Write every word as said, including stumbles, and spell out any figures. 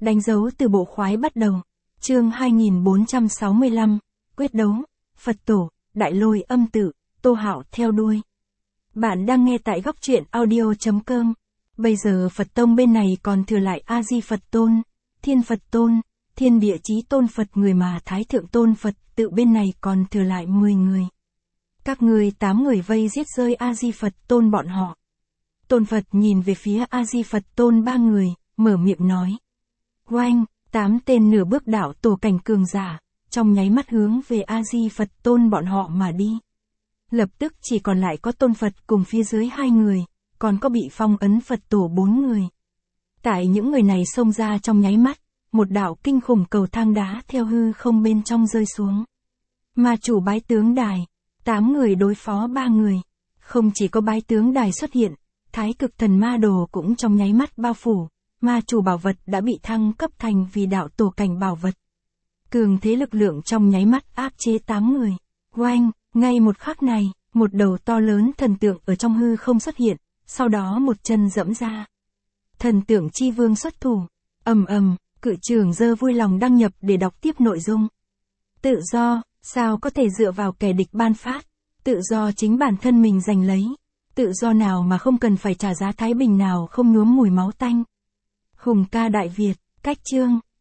Đánh dấu từ bộ khoái bắt đầu. Chương hai nghìn bốn trăm sáu mươi lăm, quyết đấu, Phật tổ, Đại Lôi Âm Tự, Tô Hạo theo đuôi. Bạn đang nghe tại góc truyện audio chấm com. Bây giờ Phật tông bên này còn thừa lại A Di Phật Tôn, Thiên Phật Tôn, Thiên Địa Chí Tôn Phật người mà Thái Thượng Tôn Phật tự bên này còn thừa lại mười người. Các người tám người vây giết rơi A Di Phật Tôn bọn họ. Tôn Phật nhìn về phía A Di Phật Tôn ba người, mở miệng nói. Oanh, tám tên nửa bước đạo tổ cảnh cường giả, trong nháy mắt hướng về A Di Phật Tôn bọn họ mà đi. Lập tức chỉ còn lại có Tôn Phật cùng phía dưới hai người, còn có bị phong ấn Phật tổ bốn người. Tại những người này xông ra trong nháy mắt, một đạo kinh khủng cầu thang đá theo hư không bên trong rơi xuống. Ma chủ bái tướng đài, tám người đối phó ba người. Không chỉ có bái tướng đài xuất hiện, Thái Cực Thần Ma Đồ cũng trong nháy mắt bao phủ. Ma chủ bảo vật đã bị thăng cấp thành vì đạo tổ cảnh bảo vật. Cường thế lực lượng trong nháy mắt áp chế tám người. Oanh, ngay một khắc này, một đầu to lớn thần tượng ở trong hư không xuất hiện, sau đó một chân dẫm ra. Thần tượng chi vương xuất thủ, ầm ầm, cự trưởng giơ vui lòng đăng nhập để đọc tiếp nội dung. Tự do, sao có thể dựa vào kẻ địch ban phát, tự do chính bản thân mình giành lấy, tự do nào mà không cần phải trả giá thái bình nào không nhuốm mùi máu tanh. Hùng ca Đại Việt, cách chương,